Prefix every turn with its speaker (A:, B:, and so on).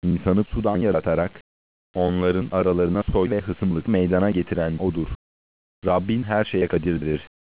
A: insanı sudan yaratarak, onların aralarına soy ve hısımlık meydana getiren O'dur. Rabbin her şeye kadirdir.